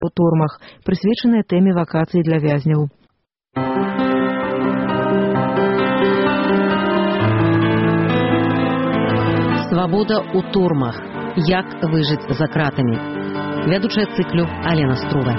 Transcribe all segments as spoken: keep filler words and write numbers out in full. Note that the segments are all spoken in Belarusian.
у турмах, прысвечаная тэме вакацый для вязняў. Свабода ў турмах. Як выжыць за кратамі. Вядучая цыклю Алена Струва.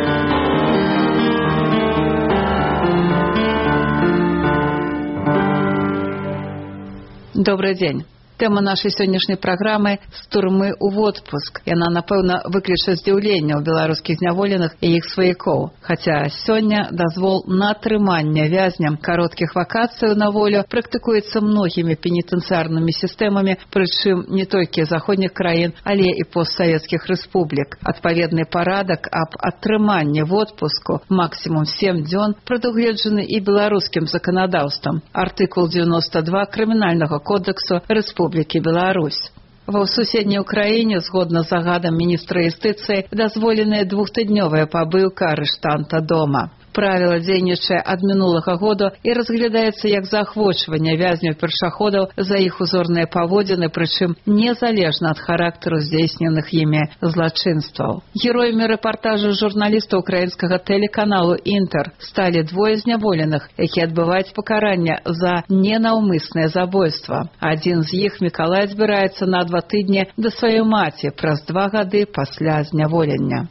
Добрый день. Тема нашай сённяшняй праграмы з турмы ў водпуск. Яна, напэўна, выкліча здзіўленне ў беларускіх зняволеных і іх сваякоў. Хаця сёння дазвол на атрыманне вязням кароткіх вакацыяў на волю практыкуецца многімі пенітэнцыярнымі сістэмамі, прычым не толькі заходніх краін, але і постсавецкіх рэспублік. Адпаведны парадак аб атрыманні водпуску максімум сем дзён прадугледжаны і беларускім заканадаўствам. Артыкул дзевяносто два Крымінальнага кодексу Рэспублікі Беларусь. Ва суседняй Украіне, згодна з загадам міністра юстыцыі, дазволеная двухтыднёвая пабыўка арыштанта дома. Правіла дзейнічае ад мінулага году і разглядаецца як заахвочванне вязняў першаходаў за іх узорныя паводзіны, прычым незалежна ад характару здзейсненых імі злачынстваў. Героямі рэпартажу журналіста украінскага тэлеканалу «Інтэр» сталі двое зняволеных, які адбываюць пакаранне за ненаўмыснае забойства. Адзін з іх, Мікалай, збіраецца на два тыдні да сваёй маці праз два гады пасля зняволення.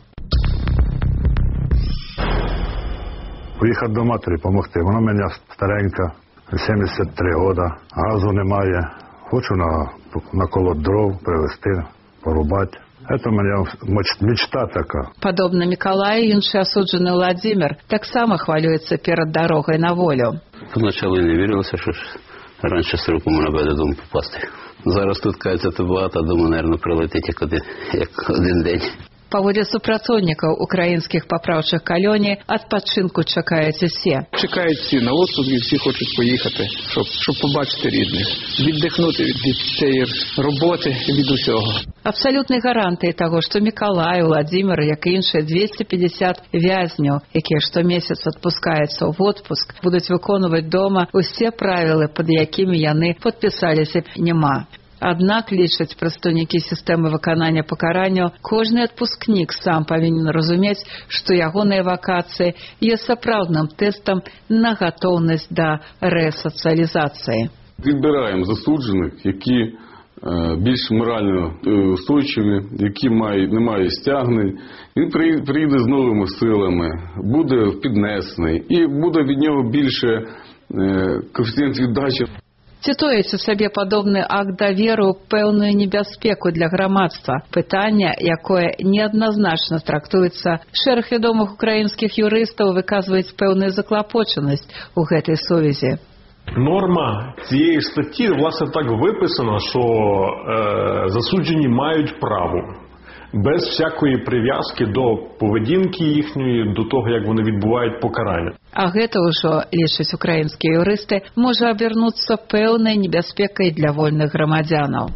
Поїхати до матері, допомогти. Вона в мене старенька, сімдесят три роки, газу немає. Хочу на, наколоть дров, привезти, порубати. Это у меня мечта така. Подобно Миколаю, інший осуджений Владимир таксама хвалюється перед дорогою на волю. Поначалу не вірилося, що раніше сроку можна буде додому попасти. Зараз тут, кажеться, то багато, думаю, мабуть, прилетить як один, як один день. Паводле супрацоўнікаў украінскіх папраўчых калоній, адпачынку чакаюць усе. Чекають всі на відпуск і всі хочуть поїхати, щоб, щоб побачити рідних, віддихнути від, від цієї роботи, від усього. Абсалютнай гарантыяй таго, што Мікалай, Владимир, як і іншыя двести пятьдесят вязняў, якія штомесяц адпускаюцца ў водпуск, будуць выконваць дома усе правілы, пад якімі яны падпісаліся, няма. Аднак, лічаць прадстаўнікі сістэмы выканання пакаранняў, кожны адпускнік сам павінен разумець, што ягоныя вакацыі є сапраўдным тэстам на гатоўнасць да рэсацыялізацыі. Відбираємо засуджених, які е, більш морально устойчиві, які мають, не мають стягнень. Він приїде з новими силами, буде піднесений і буде від нього більше е, коефіцієнт віддачі. Ці тоіць у сабе падобны акт даверу пэўную небяспеку для грамадства. Пытанне, якое неадназначна трактуецца. Шэраг вядомых украінскіх юрыстаў выказваюць пэўную заклапочанасць у гэтай сувязі. Норма цієї статті, власне, так виписана, що е, засуджені мають право без всякої прив'язки до поведінки їхньої, до того, як вони відбувають покарання. А гэта ўжо, лічаць украінскія юрысты, можа абернуцца пэўнай небяспекай для вольных грамадзянаў.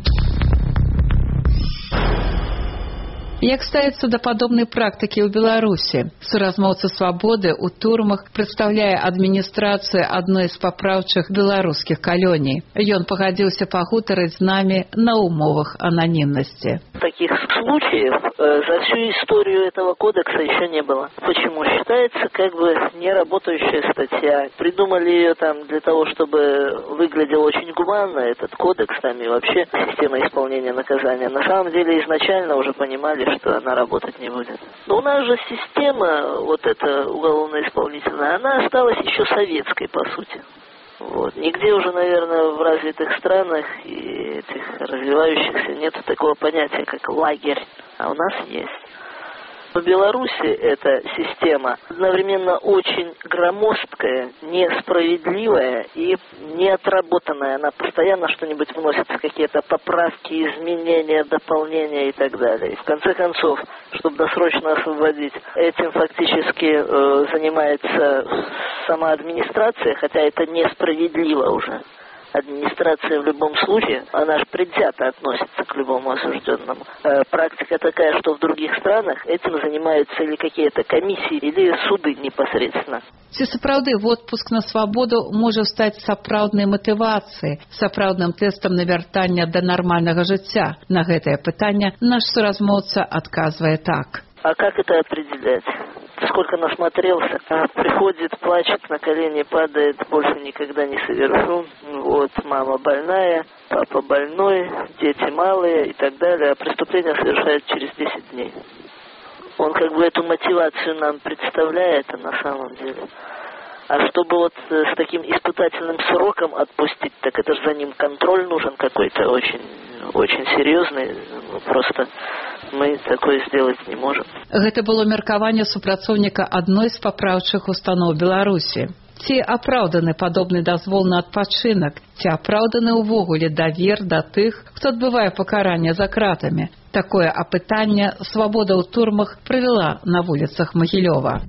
Як ставіцца да падобнай практыкі ў Беларусі? Суразмоўца «Свабоды» ў турмах прадстаўляе адміністрацыю адной з папраўчых беларускіх калоній. Ён пагадзіўся пагутарыць з намі на умовах ананімнасці. Таких случаев э, за всю историю этого кодекса еще не было. Почему? Считается как бы неработающая статья. Придумали ее там для того, чтобы выглядел очень гуманно этот кодекс там и вообще система исполнения наказания. На самом деле изначально уже понимали, что она работать не будет. Но у нас же система, вот эта уголовно-исполнительная, она осталась еще советской по сути. Вот. Нигде уже, наверное, в развитых странах и этих развивающихся нет такого понятия, как лагерь, а у нас есть. В Беларуси эта система одновременно очень громоздкая, несправедливая и неотработанная. Она постоянно что-нибудь вносит, какие-то поправки, изменения, дополнения и так далее. И в конце концов, чтобы досрочно освободить, этим фактически э, занимается сама администрация, хотя это несправедливо уже. Администрация в любом случае, она же предвзято относится к любому осужденному. Э, практика такая, что в других странах этим занимаются или какие-то комиссии, или суды непосредственно. Ці сапраўды водпуск на свабоду можа стаць сапраўднай матывацыяй, сапраўдным тэстам на вяртанне да нармальнага жыцця. На гэтае пытанне наш суразмоўца адказвае так. А как это определять? Сколько насмотрелся, а приходит, плачет, на колени падает, больше никогда не совершу. Вот, мама больная, папа больной, дети малые и так далее. А преступление совершает через десять дней. Он как бы эту мотивацию нам представляет, а на самом деле. А чтобы вот с таким испытательным сроком отпустить, так это же за ним контроль нужен какой-то очень, очень серьезный. Просто мы такое сделать не можем. Гэта было меркаванне супрацоўніка адной з папраўчых устаноў Беларусі. Ці апраўданы падобны дазвол на адпачынак? Ці апраўданы ўвогуле давер да тых, хто адбывае пакаранне за кратамі? Такое апытанне «Свабода ў турмах» правяла на вуліцах Магілёва.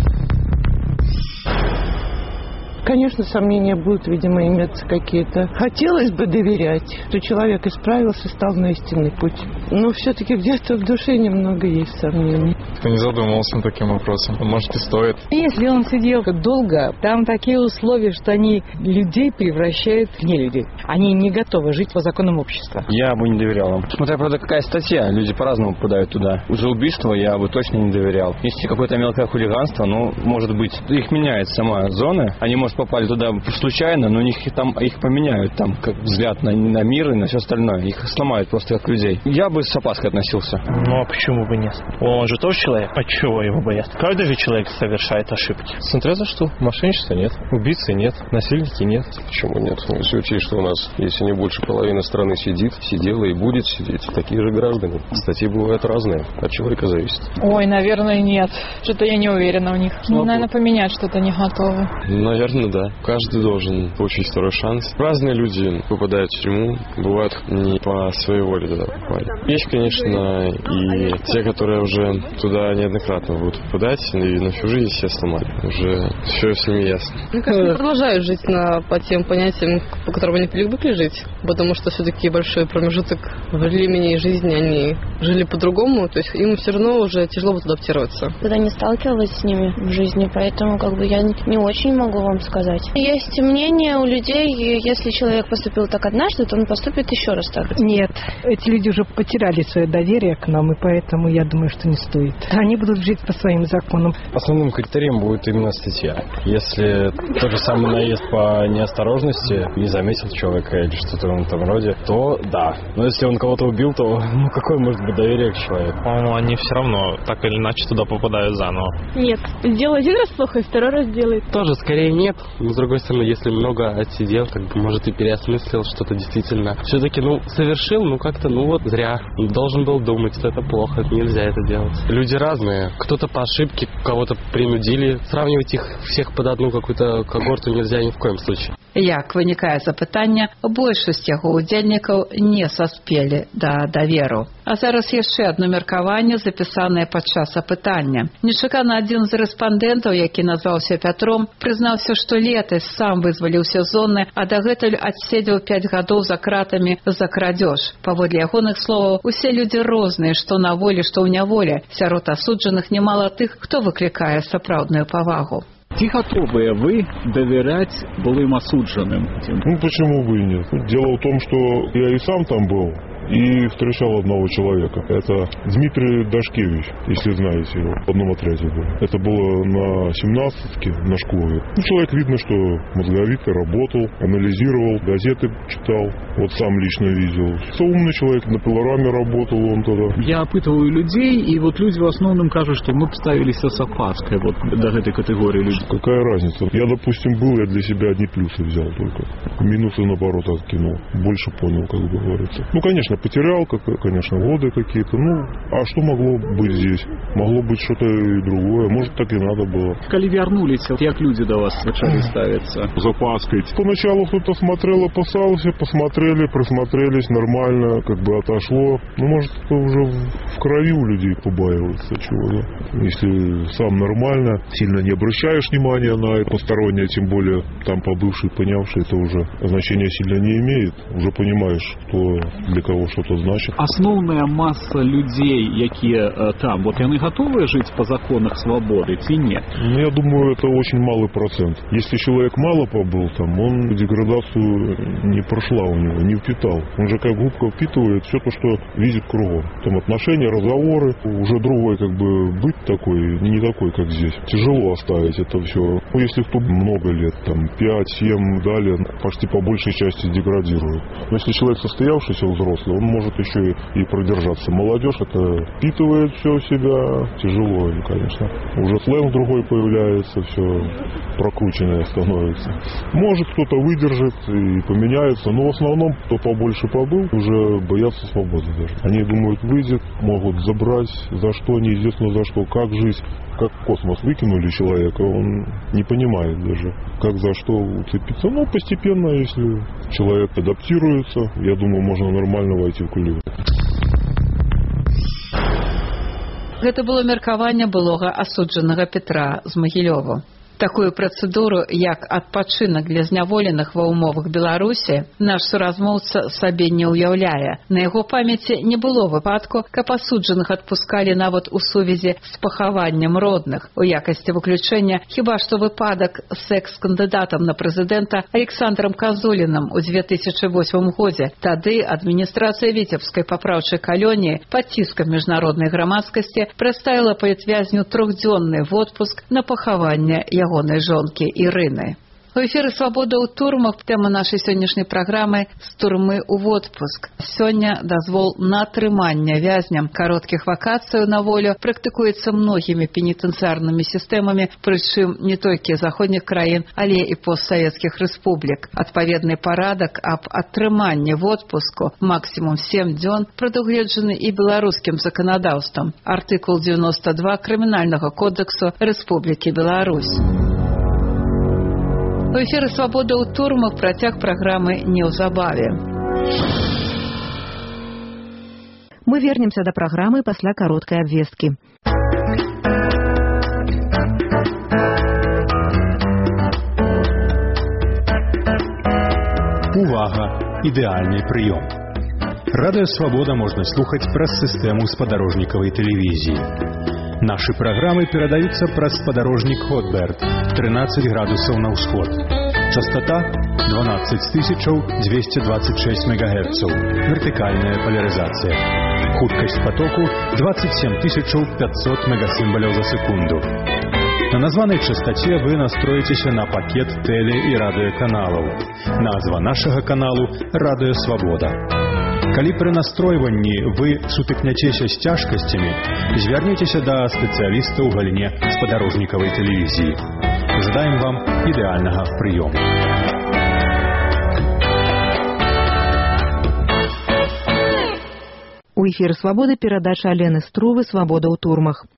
Конечно, сомнения будут, видимо, иметься какие-то. Хотелось бы доверять, что человек исправился, стал на истинный путь. Но все-таки где-то в душе немного есть сомнений. Ты не задумывался над таким вопросом? Может, и стоит. Если он сидел долго, там такие условия, что они людей превращают в нелюдей. Они не готовы жить по законам общества. Я бы не доверял им. Смотря, правда, какая статья. Люди по-разному попадают туда. За убийство я бы точно не доверял. Если какое-то мелкое хулиганство, ну, может быть, их меняет сама зона. Они, может, попали туда случайно, но у них там их поменяют, там как взгляд на, на мир и на все остальное. Их сломают просто как людей. Я бы с опаской относился. Ну а почему бы нет? Он же тоже человек. А чего его боятся? Каждый же человек совершает ошибки. Смотря за что. Мошенничества нет, убийцы нет, насильники нет. Почему нет? Если учесть, что у нас, если не больше половины страны сидит, сидела и будет сидеть, такие же граждане. Статьи бывают разные. От человека зависит. Ой, наверное, нет. Что-то я не уверена в них. Ну, наверное, поменять что-то не готовы. Наверное, да. Каждый должен получить второй шанс. Разные люди попадают в тюрьму, бывают не по своей воле туда попали. Есть, конечно, и те, которые уже туда неоднократно будут попадать, и на всю жизнь все сломали. Уже все с ними ясно. Мне кажется, они продолжают жить на, по тем понятиям, по которым они привыкли жить, потому что все-таки большой промежуток времени и жизни они жили по-другому, то есть им все равно уже тяжело будет адаптироваться. Когда не сталкивалась с ними в жизни, поэтому как бы я не очень могу вам сказать. Есть мнение у людей, если человек поступил так однажды, то он поступит еще раз так. Нет, эти люди уже потеряли свое доверие к нам, и поэтому я думаю, что не стоит. Они будут жить по своим законам. Основным критерием будет именно статья. Если тот же самый наезд по неосторожности, не заметил человека или что-то в этом роде, то да. Но если он кого-то убил, то ну какое может быть доверие к человеку? По-моему, они все равно так или иначе туда попадают заново. Нет, сделал один раз плохо, и второй раз делает. Тоже скорее нет. Но с другой стороны, если много отсидел, как бы, может, и переосмыслил что-то действительно. Все-таки, ну, совершил, ну, как-то, ну, вот, зря. Должен был думать, что это плохо, нельзя это делать. Люди разные. Кто-то по ошибке, кого-то принудили. Сравнивать их всех под одну какую-то когорту нельзя ни в коем случае. Як вынікае запытання, большасць яго ўдзельнікаў не саспелі да даверу. А зараз яшчэ адно меркаванне, запісанае падчас апытання. Нечакана адзін з рэспандэнтаў, які назваўся Пятром, прызнаўся, што летась сам вызваліўся з зоны, а дагэтуль адседзеў пяць гадоў за кратамі за крадзеж. Паводле ягоных словаў, усе людзі розныя, што на волі, што ў няволі. Сярод асуджаных немало тых, хто выклікае сапраўдную павагу. Ці готовы вы доверять былым осужденным? Ну, почему бы и нет? Дело в том, что я и сам там был. И встречал одного человека. Это Дмитрий Дашкевич, если знаете его, в одном отряде был. Это было на семнадцатке, на школе. Ну, человек, видно, что мозговито работал, анализировал, газеты читал. Вот сам лично видел. Это умный человек, на пилораме работал он тогда. Я опытываю людей, и вот люди в основном кажут, что мы поставились с опаской вот до этой категории людей. Какая разница? Я, допустим, был, я для себя одни плюсы взял только. Минусы, наоборот, откинул. Больше понял, как бы говорится. Ну, конечно, потерял, как, конечно, годы какие-то. Ну, а что могло быть здесь? Могло быть что-то и другое. Может, так и надо было. Когда вернулись, как люди до вас начали ставиться? С опаской. Поначалу кто-то смотрел, опасался, посмотрели, присмотрелись, нормально, как бы отошло. Ну, может, это уже в крови у людей побаивается чего-то. Если сам нормально, сильно не обращаешь внимания на это постороннее, тем более там побывший, понявший, это уже значения сильно не имеет. Уже понимаешь, что для кого слово что-то значит. Основная масса людей, якія э, там, вот яны готовы жить по законах свободы, ці нет? Ну, я думаю, это очень малый процент. Если человек мало побыл там, он деградацию не прошла у него, не впитал. Он же как губка впитывает все то, что видит кругом. Там отношения, разговоры, уже другой как бы быть такой, не такой, как здесь. Тяжело оставить это все. Ну, если кто много лет, там, пять-семь, далее, почти по большей части деградирует. Но если человек состоявшийся взрослый, он может еще и, и продержаться. Молодежь это впитывает все в себя, тяжело, конечно. Уже сленг другой появляется, все прокрученное становится. Может кто-то выдержит и поменяется, но в основном, кто побольше побыл, уже боятся свободы даже. Они думают, выйдет, могут забрать, за что, неизвестно за что, как жизнь, как в космос выкинули человека, он не понимает даже, как за что уцепиться. Но постепенно, если человек адаптируется, я думаю, можно нормально войти в колею. Гэта было меркаванне былога асуджанага Петра з Магілёва. Такую працэдуру, як адпачынак для зняволеных ва ўмовах Беларусі, наш суразмоўца сабе не ўяўляе. На яго памяці не было выпадку, каб асуджаных адпускалі нават у сувязі з пахаваннем родных. У якасці выключэння хіба што выпадак з экс-кандыдатам на прэзідэнта Александром Казуліным у две тысячы восьмым годзе. Тады адміністрацыя Віцебскай папраўчай калоніі пад ціскам міжнароднай грамадскасці прадставіла палітвязню трохдзённы водпуск на пахаванне ягонай жонкі Ірыны. У эфіры «Свабода ў турмах» тэма нашай сённяшняй праграмы «З турмы ў водпуск». Сёння дазвол на атрыманне вязням кароткіх вакацыяў на волю практыкуецца многімі пенітэнцыярнымі сістэмамі, прычым не толькі заходніх краін, але і постсавецкіх рэспублік. Адпаведны парадак аб атрыманні водпуску максімум сем дзён прадугледжаны і беларускім заканадаўствам. Артыкул девяносто два Крымінальнага кодексу Рэспублікі Беларусь. У эфіры «Свабода ў турмах» працяг праграмы неўзабаве. Мы вернемся да праграмы пасля кароткай абвесткі. Увага! Ідэальны прыём. Радыё «Свабода» можна слухаць праз сістэму спадарожнікавай тэлевізіі. Наши программы передаются праз спадарожник Хотберт, тринадцать градусов на ўсход. Частота двенадцать тысяч двести двадцать шесть мегагерцаў. Вертикальная поляризация. Хуткость потоку двадцать семь тысяч пятьсот мегасимволов за секунду. На названной частоте вы настроитесь на пакет теле- и радиоканалов. Назва нашего каналу «Радыё Свабода». Калі пры настройванні вы сутыкняцеся з цяжкасцямі, звярніцеся да спецыяліста ў галіне спадарожнікавай тэлевізіі. Жадаем вам ідэальнага прыёму. У эфіры «Свабода» перадача Алены Струвы «Свабода ў турмах».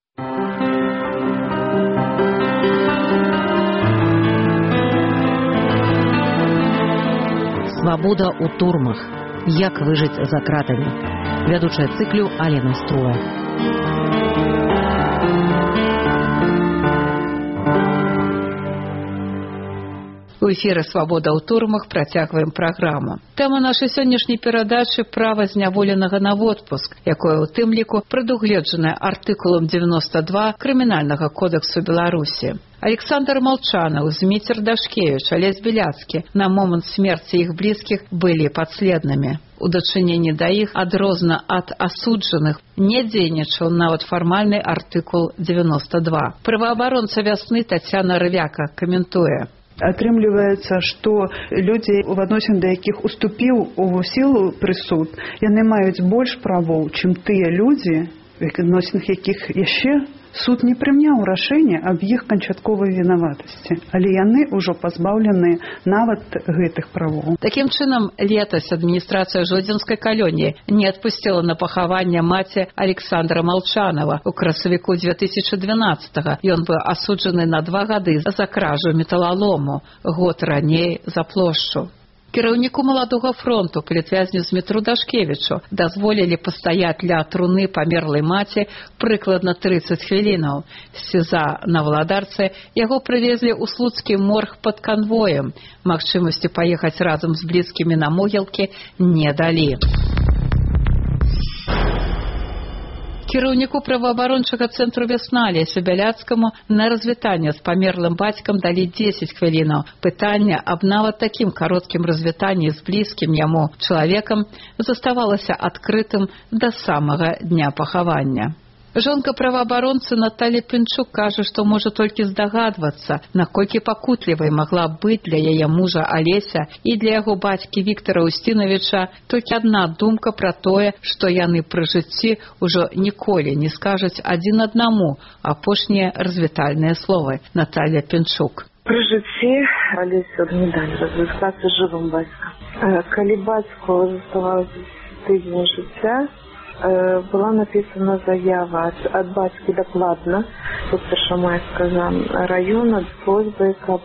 «Свабода ў турмах. Як выжыць за кратамі». Вядучая цыклю Алена Струва. У эфіры «Свабода ў турмах» працягваем праграму. Тэма нашай сённяшняй перадачы права зняволенага на водпуск, якое ў тым ліку прадугледжанае артыкулам девяносто два Крымінальнага кодексу Беларусі. Александр Молчанов, Зміцер Дашкевич, Олесь Беляцкі на момант смерці іх блізкіх былі падследнымі. У дачыненні да іх, адрозна ад асуджаных, не дзейнічаў нават фармальны артыкул девяносто два. Праваабаронца вясны Тацяна Рывяка каментуе. Атрымліваецца, што людзі, у адносін да якіх уступіў у сілу прысуд, яны маюць больш правоў, чым тыя людзі, у адносінах якіх яшчэ суд не прыняў рашэнне аб іх канчатковай вінаватасці, але яны ўжо пазбаўлены нават гэтых правоў. Такім чынам, летась адміністрацыя Жодзінскай калоніі не адпусціла на пахаванне маці Александра Молчанова у красавіку две тысячи двенадцатага. Ён быў асуджаны на два гады за кражу металалому, год раней за плошчу. Кіраўніку маладога фронту, палітвязню Змітру Дашкевічу, дазволілі пастаяць ля труны памерлай маці прыкладна тридцать хвілінаў. З СІЗА на Валадарцы яго прывезлі ў слуцкі морг пад канвоем. Магчымасці паехаць разам з блізкімі на могілкі не далі. Кіраўніку праваабарончага цэнтру «Вясна» Алесю Бяляцкаму на развітанне з памерлым бацькам далі дзесяць хвілінаў. Пытанне аб нават такім кароткім развітанні з блізкім яму чалавекам заставалася адкрытым да самага дня пахавання. Жонка праваабаронцы Наталья Пінчук кажа, што можа толькі здагадвацца, наколькі пакутлівай магла быць для яе мужа Алеся і для яго бацькі Віктара Устінавіча толькі адна думка пра тое, што яны пры жыцці ўжо ніколі не скажуць адзін аднаму апошнія развітальныя словы. Наталья Пінчук. Пры жыцці Алесю не далі развітацца жывым бацькам. Калі бацьку заставалася тыдзень жыцця, была написана заява от, от бацькі дакладна, тут Першамайскага района, з просьбай, каб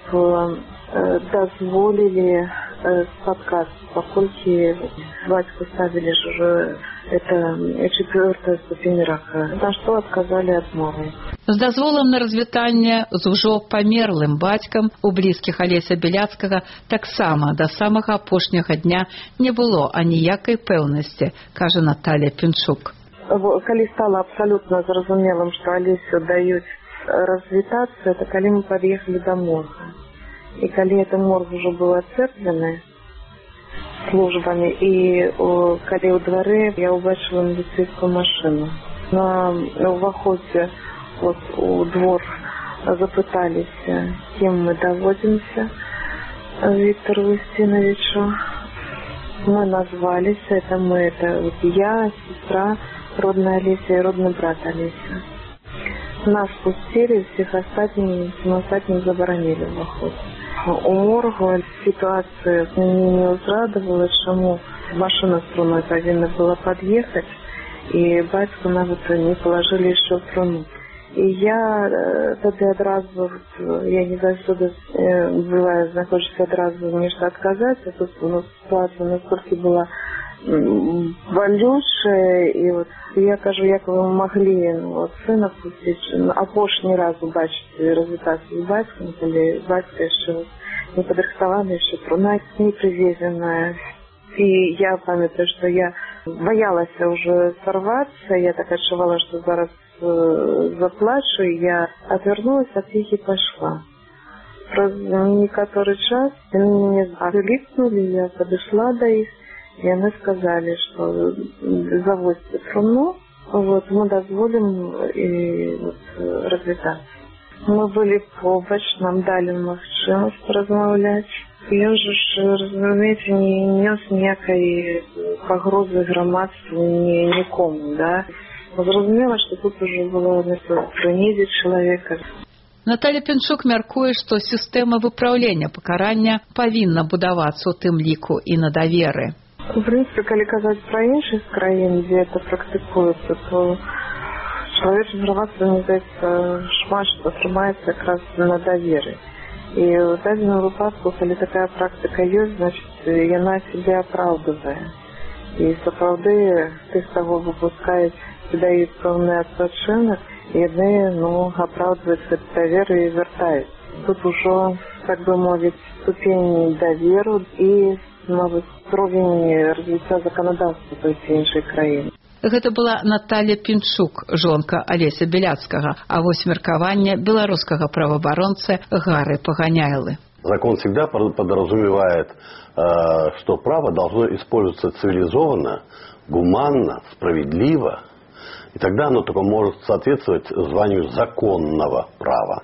э, дазволілі э, спаткацца, паколькі бацьку ставілі ж уже это четвертая ступень рака, на што адказалі адмовай. З дазволам на развітанне з ужо памерлым бацькам у блізкіх Алеся Бяляцкага таксама да самага апошняга дня не было аніякай пэўнасці, кажа Наталья Пінчук. Калі стала абсалютна зразумелым, што Алесю даюць развітацца, это калі мы пад'ехалі да морга. І калі это морг ужо быў ацэплены службамі, і о, калі ў двары я ўбачыла міліцэйскую машыну. На ўваходзе вот у двор запыталіся, кем мы даводимся Виктору Устиновичу. Мы назвались, это мы, это вот я, сестра, родная Олеся и родный брат Олеся. Нас пустили, всех остальных, всем остальным заборонили вход. У морга ситуация мне не узрадовала, чему машина струной повинна была подъехать, и батьку нават не положили еще в струну. І я тоді одразу, я не завжди буває, знаходжуся одразу нечто отказать, а тут ну, ситуация настолько была болючая, и вот я кажу, як ви могли ну, вот, сына пустить, опошний раз убачить развитаться с батьком, или батька еще не подрихтованная, еще труна не привезенная. И я памятаю, что я боялась уже сорваться, я так отшивала, что зараз заплачу, я отвернулась от них и пошла. Про некоторый час они меня окликнули, я подошла до их, и они сказали, что завозите труну, вот, мы дозволим и вот, развитаться. Мы были побач, нам дали магчымасць размаўляць. Ён же, разумеете, не нес ніякай пагрозы грамадству ні, нікому, да. Зразумела, што тут уже было прынізіць чалавека. Наталья Пінчук мяркуе, што сістэма выпраўлення пакарання павінна будавацца ў тым ліку і на даверы. В прынцыпе, калі казаць пра іншых краін, дзе это практыкуецца, то чалавечае грамадства, мне здаецца, шмат што трымаецца якраз на даверы. І ў дадзеным выпадку, калі такая практыка ёсць, значит, яна сябе апраўдвае. І сапраўды тых, каго выпускаюць, даюць пэўны адпачынак, і яны, ну, апраўдваюць гэты давер і вяртаюць. Тут ужо, так бы мовіць, ступень даверу і, мабыць, уровень развіцця заканадаўства той ці іншай краіны. Гэта была Наталья Пінчук, жонка Алеся Бяляцкага, а вось меркаванне беларускага праваабаронцы Гары Паганяйлы. Закон всегда подразумевает, что право должно использоваться цивилизованно, гуманно, справедливо, и тогда оно только может соответствовать званию законного права.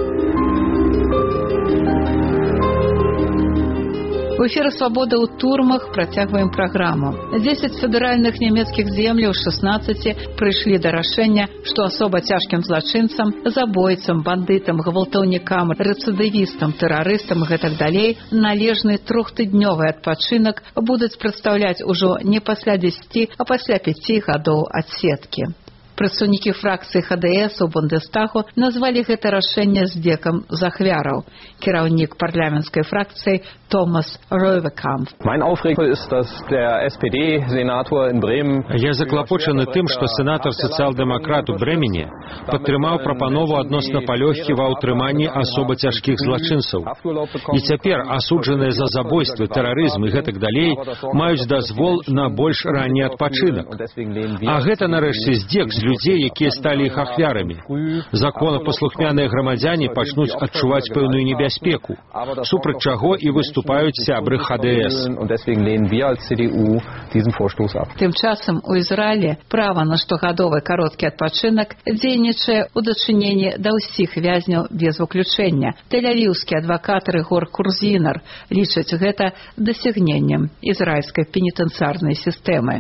У эфіры «Свабода ў турмах» працягваем праграму. дзесяць федэральных нямецкіх земляў з шаснаццаці прыйшлі да рашэння, што асоба цяжкім злачынцам, забойцам, бандытам, гвалтаўнікам, рэцыдывістам, тэрарыстам і гэтак далей належны трохтыднёвы адпачынак будуць прадстаўляць ужо не пасля дзесяці, а пасля пяці гадоў адсеткі. Прадстаўнікі фракцыі ха дэ эс у Бундестагу назвалі гэта рашэнне здзекам з ахвяраў. Кіраўнік парламенцкай фракцыі Томас Ройвекамп. Я заклапочаны тым, што сенатар сацыял-дэмакрат у Брэмені падтрымаў прапанову адносна палёгкі ва ўтрыманні асоба цяжкіх злачынцаў. І цяпер асуджаныя за забойствы, тэрарызм і гэтак далей маюць дазвол на больш ранні адпачынак. А гэта, нарэшце, здзек з людзей, якія сталі іх ахвярамі. Законапаслухмяныя грамадзяне пачнуць адчуваць пэўную небяспеку, супраць чаго і выступаюць сябры ха дэ эс. Тым часам у Ізраілі права на штогадовы кароткі адпачынак дзейнічае ў дачыненні да ўсіх вязняў без выключэння. Тель-Авіўскі адвакат Рыгор Курзінар лічыць гэта дасягненнем израильской пенитенциарной системы.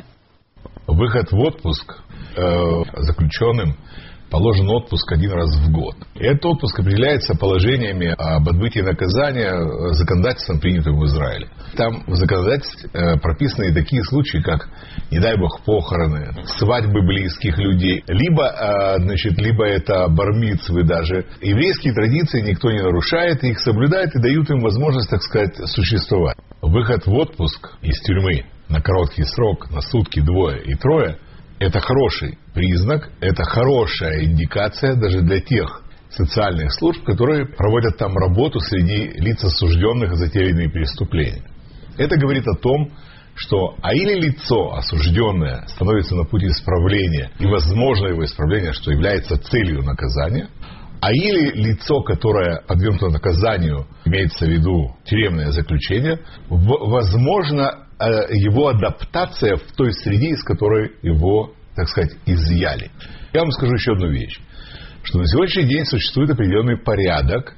Выход в отпуск э, заключенным положен отпуск один раз в год. И этот отпуск определяется положениями об отбытии наказания законодательством, принятым в Израиле. Там в законодательстве э, прописаны такие случаи, как, не дай бог, похороны, свадьбы близких людей, либо, э, значит, либо это бар-мицвы даже. Еврейские традиции никто не нарушает, их соблюдает и дают им возможность, так сказать, существовать. Выход в отпуск из тюрьмы на короткий срок, на сутки, двое и трое, это хороший признак, это хорошая индикация даже для тех социальных служб, которые проводят там работу среди лиц осужденных за те или иные преступления. Это говорит о том, что а или лицо осужденное становится на пути исправления, и возможно его исправление, что является целью наказания, а или лицо, которое подвергнуто наказанию, имеется в виду тюремное заключение, возможно его адаптация в той среде, из которой его, так сказать, изъяли. Я вам скажу еще одну вещь, что на сегодняшний день существует определенный порядок,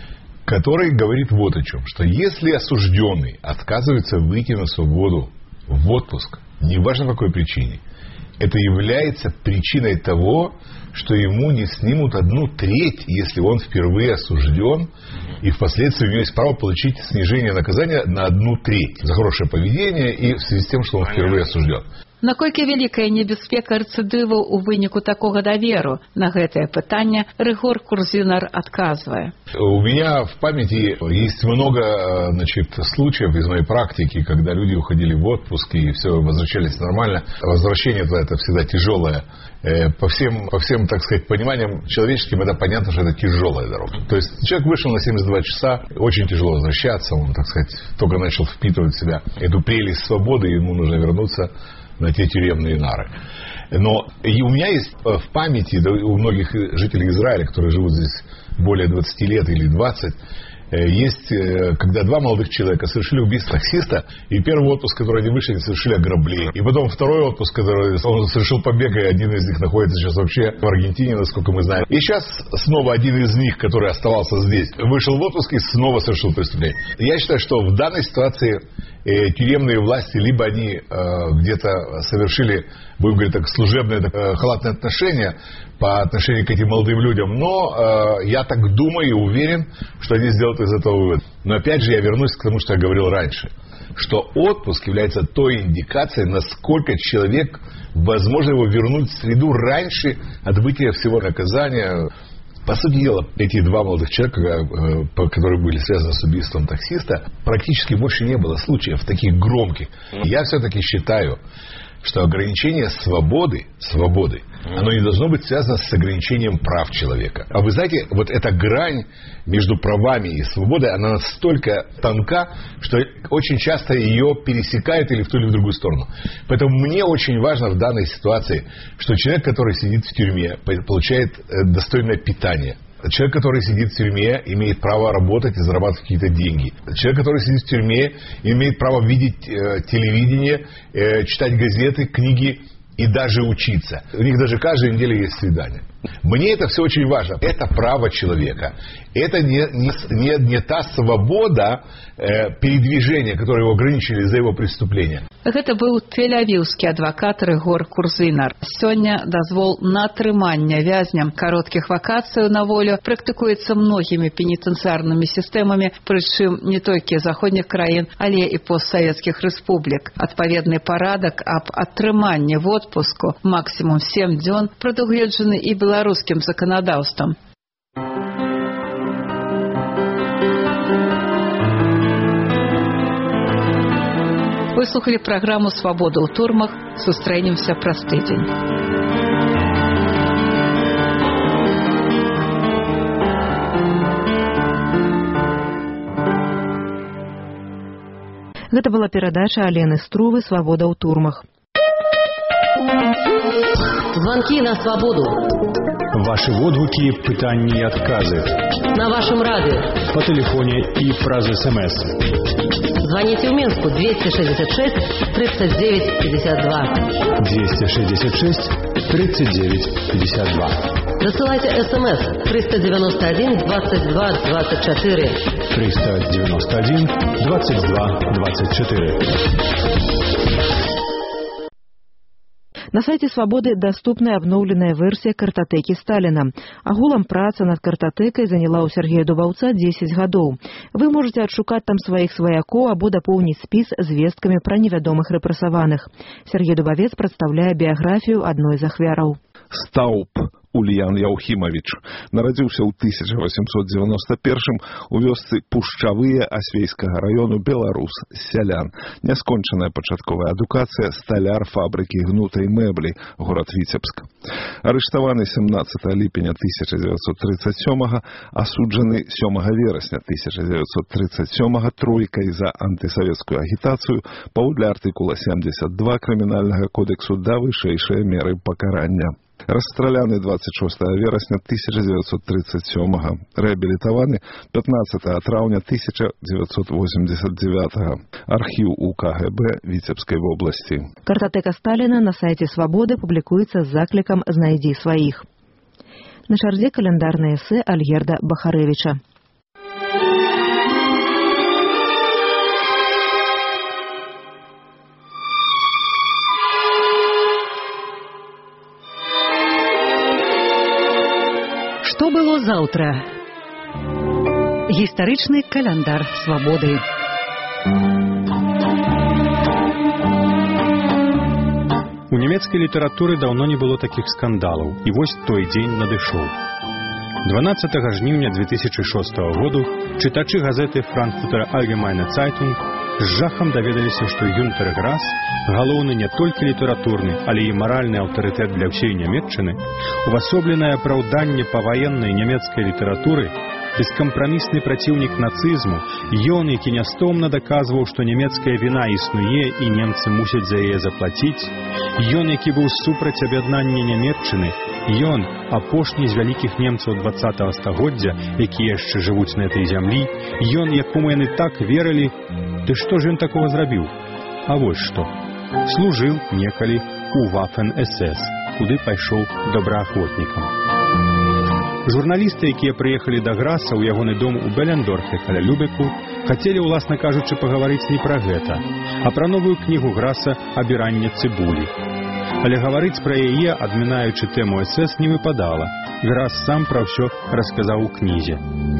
который говорит вот о чем, что если осужденный отказывается выйти на свободу в отпуск, неважно по какой причине, это является причиной того, что ему не снимут одну треть, если он впервые осужден, и впоследствии у него есть право получить снижение наказания на одну треть за хорошее поведение и в связи с тем, что он впервые осужден. Наколькі вялікая небяспека рэцыдыву ў выніку такога даверу? На гэтае пытанне Рыгор Курзінар адказвае. У меня в памяти есть много, значит, случаев из моей практики, когда люди уходили в отпуск и все, возвращались нормально. Возвращение это, это всегда тяжелое. По всем, по всем, так сказать, пониманиям человеческим, это понятно, что это тяжелая дорога. То есть человек вышел на семьдесят два часа, очень тяжело возвращаться, он, так сказать, только начал впитывать в себя эту прелесть свободы, и ему нужно вернуться на те тюремные нары. Но и у меня есть в памяти, да, у многих жителей Израиля, которые живут здесь более двадцати лет или двадцати, есть, когда два молодых человека совершили убийство таксиста, и первый отпуск, который они вышли, они совершили ограбление. И потом второй отпуск, который он совершил побег, и один из них находится сейчас вообще в Аргентине, насколько мы знаем. И сейчас снова один из них, который оставался здесь, вышел в отпуск и снова совершил преступление. Я считаю, что в данной ситуации э, тюремные власти, либо они э, где-то совершили, будем говорить так, служебное э, халатное отношение по отношению к этим молодым людям, но э, я так думаю и уверен, что они сделают из этого вывод. Но опять же я вернусь к тому, что я говорил раньше, что отпуск является той индикацией, насколько человек, возможно его вернуть в среду раньше отбытия всего наказания. По сути дела, эти два молодых человека, которые были связаны с убийством таксиста, практически больше не было случаев таких громких. Я все-таки считаю, что ограничение свободы, свободы, оно не должно быть связано с ограничением прав человека. А вы знаете, вот эта грань между правами и свободой, она настолько тонка, что очень часто ее пересекают или в ту или в другую сторону. Поэтому мне очень важно в данной ситуации, что человек, который сидит в тюрьме, получает достойное питание. Человек, который сидит в тюрьме, имеет право работать и зарабатывать какие-то деньги. Человек, который сидит в тюрьме, имеет право видеть э, телевидение, э, читать газеты, книги и даже учиться. У них даже каждую неделю есть свидание. Мне это все очень важно. Это право человека. Это не, не, не, не та свобода э, передвижения, которую его ограничили за его преступление. Гэта быў тель-авіўскі адвакат Рыгор Курзінар. Сёння дазвол на атрыманне вязням кароткіх вакацыяў на волю практыкуецца многімі пенітэнцыярнымі сістэмамі, прычым не толькі заходніх краін, але і постсавецкіх рэспублік. Адпаведны парадак аб атрыманні в отпуску максімум сем дзён прадугледжаны і беларускім заканадаўствам. Вы слухали программу «Свобода ў турмах». Сустрэнемся праз тыдзень. Гэта была перадача Алены Струвы «Свобода ў турмах». Звонки на свободу. Ваши водгуки, пытания и отказы. На вашем радио. По телефоне и праз СМС. Звоните в Минску двести шестьдесят шесть тридцать девять пятьдесят два. двести шестьдесят шесть тридцать девять пятьдесят два. Досылайте СМС триста девяносто один двадцать два двадцать четыре. триста девяносто один двадцать два двадцать четыре. На сайте «Свободы» доступна обновленная версия картотеки Сталина. Агулам праца над картотекай заняла у Сергея Дубаўца дзесяць гадоў. Вы можете адшукаць там сваіх сваякоў або дапоўніць спіс звесткамі пра невядомых рэпрэсаваных. Сергей Дубавец прадстаўляе біяграфію адной з ахвяраў. Стаўп Ульян Яўхімавіч нарадзіўся ў тысяча восемьсот девяносто первом у вёсцы Пушчавыя Асвейскага раёну, беларус, сялян. Няскончаная пачатковая адукацыя, сталяр фабрыкі гнутай мэблі, горад Віцебск. Арыштаваны семнадцатого ліпеня тысяча девятьсот тридцать сёмага, асуджаны сёмага верасня тысяча девятьсот тридцать сёмага тройкай за антысавецкую агітацыю паводле артыкула семьдесят два крымінальнага кодексу да вышэйшыя меры пакарання. Расстраляны двадцать шестого верасня тысяча девятьсот тридцать сёмага, рэабілітаваны пятнадцатого траўня тысяча девятьсот восемьдесят девятого. Архіў у КГБ Віцебскай вобласці. Картотека Сталина на сайте «Свободы» публикуется с закликом «Знайди своих». На чарзе календарное эссе Альгерда Бахаревича. Што было заўтра? Гістарычны каляндар свабоды. У нямецкай літаратуры даўно не было такіх скандалаў, і вось той дзень надышоў. дванаццатага жніўня две тысячи шостого году чытачы газеты «Франкфуртер Allgemeine Zeitung» з жахам даведаліся, што Гюнтер Грас, галоўны не толькі літаратурны, але і маральны аўтарытэт для ўсей Нямецчыны, увасобленае апраўданне паваеннай нямецкай літаратуры, бескампрамісны праціўнік нацызму, ён, які нястомна даказваў, што нямецкая віна існуе і немцы мусяць за яе заплаціць, ён, які быў супраць аб'яднання Нямецчыны, ён, апошні з вялікіх немцаў дваццатага стагоддзя, якія яшчэ жывуць на этой зямлі, ён, якому яны так верылі, ды што ж ён такого зрабіў? А вось што. Служыў некалі у Waffen-эс эс, куды пайшоў добраахвотнікам. Журналісты, якія прыехалі да Граса ў ягоны дом у Белендорфе каля Любеку, хацелі, уласна кажучы, пагаварыць не пра гэта, а пра новую кнігу Граса «Абіранне цыбулі». Але гаварыць пра яе, адмінаючы тэму эс эс, не выпадала. Грас сам пра ўсё расказаў у кнізе.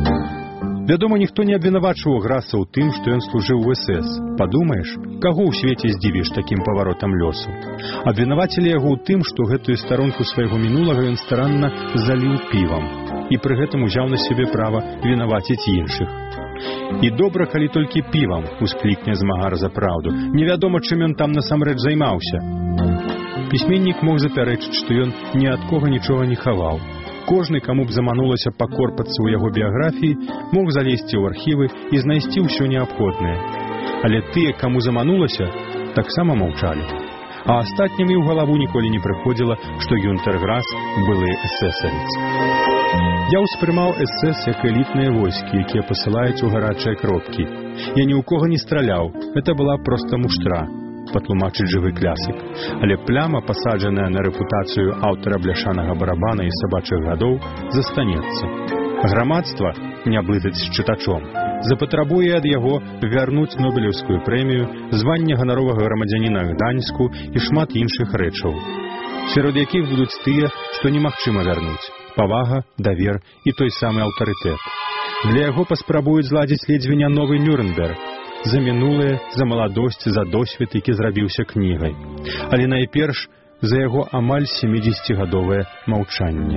Вядома, ніхто не абвінавачваў Граса ў тым, што ён служыў у эс эс. Падумаеш, каго ў свеце здзівіш такім паваротам лёсу? Абвінавацілі яго ў тым, што гэтую старонку свайго мінулага ён старанна заліў півам і пры гэтым узяў на сябе права вінаваціць іншых. І добра, калі толькі півам, усклікне змагар за праўду. Невядома, чым ён там насамрэч займаўся. Пісьменнік мог запярэчыць, што ён ні ад кога нічога не хаваў. Кожны, каму б заманулася пакорпацца ў яго біяграфіі, мог залезці ў архівы і знайсці ўсё неабходнае. Але тыя, каму заманулася, таксама маўчалі. А астатнім і ў галаву ніколі не прыходзіла, што Гюнтер Грас былы эсэсавец. Я ўспрымаў эс эс як элітныя войскі, якія пасылаюць у гарачыя кропкі. Я ні ў кога не страляў, гэта была проста муштра, патлумачыць жывы клясык. Але пляма, пасаджаная на рэпутацыю аўтара бляшанага барабана і сабачых гадоў, застанецца. Грамадства, не блытаць з чытачом, запатрабуе ад яго вярнуць Нобелеўскую прэмію, званне ганаровага грамадзяніна Гданьску і шмат іншых рэчаў, сярод якіх будуць тыя, што немагчыма вярнуць: павага, давер і той самы аўтарытэт. Для яго паспрабуюць зладзіць ледзьве не новы Нюрнберг, за мінулае, за маладосць, за досвед, які зрабіўся кнігай. Але найперш за яго амаль сямідзесяцігадовае маўчанне.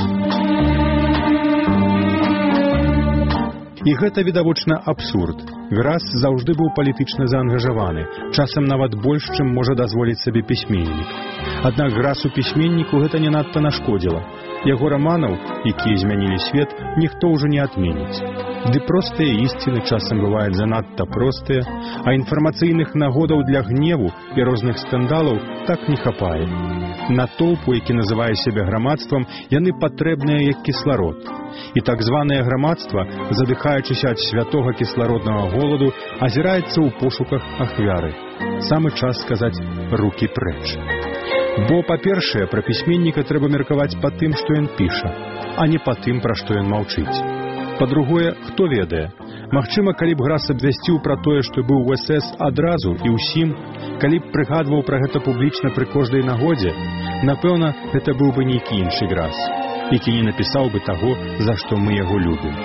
І гэта, відавочна, абсурд. Грас заўжды быў палітычна заангажаваны, часам нават больш, чым можа дазволіць сабе пісьменнік. Аднак Грасу пісьменніку гэта не надта нашкодзіла. Яго раманаў, якія змянілі свет, ніхто ўжо не адменіць. Ды простыя ісціны часам бываюць занадта простыя, а інфармацыйных нагодаў для гневу і розных скандалаў так не хапае. Натоўпу, які называе сябе грамадствам, яны патрэбныя як кісларод. І так званае грамадства, задыхаючыся ад святога кіслароднага голаду, азіраецца ў пошуках ахвяры. Самы час сказаць «рукі прэч». Бо, па-першае, пра пісьменніка трэба меркаваць па тым, што ён піша, а не па тым, пра што ён маўчыць. Па-другое, хто ведае? Магчыма, калі б Грас абвясціў пра тое, што быў у эс эс адразу і ўсім, калі б прыгадваў пра гэта публічна пры кожнай нагодзе, напэўна, гэта быў бы нейкі іншы Грас, які не напісаў бы таго, за што мы яго любім.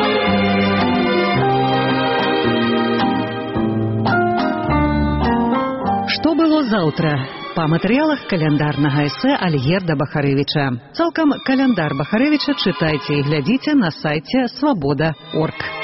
Што было заўтра? Па матэрыялах каляндарнага эсэ Альгерда Бахарэвіча. Цалкам каляндар Бахарэвіча чытайце і глядзіце на сайце свабода точка орг.